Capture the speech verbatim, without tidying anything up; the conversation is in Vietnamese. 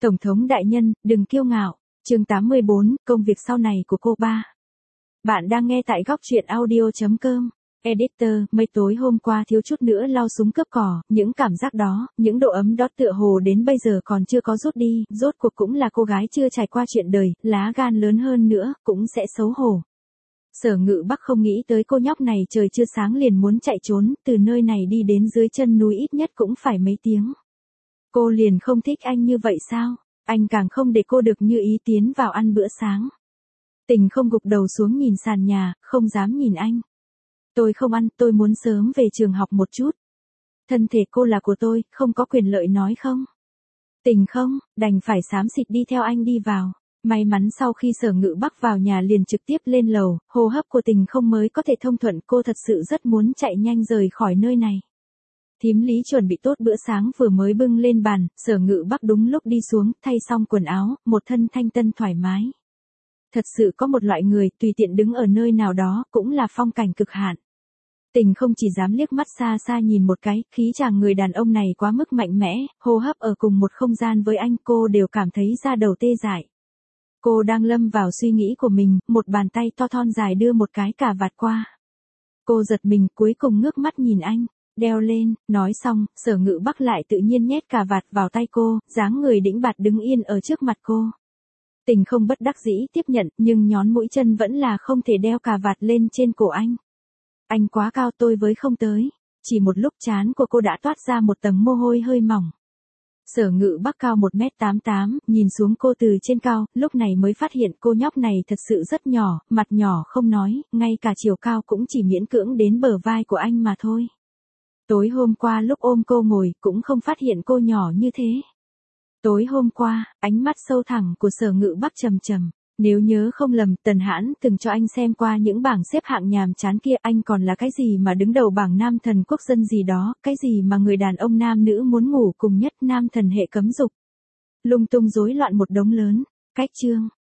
Tổng thống đại nhân, đừng kiêu ngạo. Chương tám mươi bốn, công việc sau này của cô ba. Bạn đang nghe tại góc truyện audio chấm com. Editor, mấy tối hôm qua thiếu chút nữa lao súng cướp cỏ, những cảm giác đó, những độ ấm đó tựa hồ đến bây giờ còn chưa có rút đi, rốt cuộc cũng là cô gái chưa trải qua chuyện đời, lá gan lớn hơn nữa, cũng sẽ xấu hổ. Sở Ngự Bắc không nghĩ tới cô nhóc này trời chưa sáng liền muốn chạy trốn, từ nơi này đi đến dưới chân núi ít nhất cũng phải mấy tiếng. Cô liền không thích anh như vậy sao? Anh càng không để cô được như ý tiến vào ăn bữa sáng. Tình không gục đầu xuống nhìn sàn nhà, không dám nhìn anh. Tôi không ăn, tôi muốn sớm về trường học một chút. Thân thể cô là của tôi, không có quyền lợi nói không? Tình không, đành phải xám xịt đi theo anh đi vào. May mắn sau khi Sở Ngự Bắc vào nhà liền trực tiếp lên lầu, hô hấp của Tình không mới có thể thông thuận, cô thật sự rất muốn chạy nhanh rời khỏi nơi này. Thím Lý chuẩn bị tốt bữa sáng vừa mới bưng lên bàn, Sở Ngự Bắc đúng lúc đi xuống, thay xong quần áo, một thân thanh tân thoải mái. Thật sự có một loại người, tùy tiện đứng ở nơi nào đó, cũng là phong cảnh cực hạn. Tình không chỉ dám liếc mắt xa xa nhìn một cái, khí chàng người đàn ông này quá mức mạnh mẽ, hô hấp ở cùng một không gian với anh, cô đều cảm thấy da đầu tê dại. Cô đang lâm vào suy nghĩ của mình, một bàn tay to thon dài đưa một cái cà vạt qua. Cô giật mình, cuối cùng ngước mắt nhìn anh. Đeo lên, nói xong, Sở Ngự Bắc lại tự nhiên nhét cà vạt vào tay cô, dáng người đĩnh bạt đứng yên ở trước mặt cô. Tình không bất đắc dĩ tiếp nhận, nhưng nhón mũi chân vẫn là không thể đeo cà vạt lên trên cổ anh. Anh quá cao, tôi với không tới. Chỉ một lúc trán của cô đã toát ra một tầng mồ hôi hơi mỏng. Sở Ngự Bắc cao một mét tám mươi tám, nhìn xuống cô từ trên cao, lúc này mới phát hiện cô nhóc này thật sự rất nhỏ, mặt nhỏ không nói, ngay cả chiều cao cũng chỉ miễn cưỡng đến bờ vai của anh mà thôi. Tối hôm qua lúc ôm cô ngồi, cũng không phát hiện cô nhỏ như thế. Tối hôm qua, ánh mắt sâu thẳm của Sở Ngự Bắc trầm trầm. Nếu nhớ không lầm, Tần Hãn từng cho anh xem qua những bảng xếp hạng nhàm chán kia, anh còn là cái gì mà đứng đầu bảng nam thần quốc dân gì đó, cái gì mà người đàn ông nam nữ muốn ngủ cùng nhất, nam thần hệ cấm dục. Lung tung rối loạn một đống lớn. Cách chương.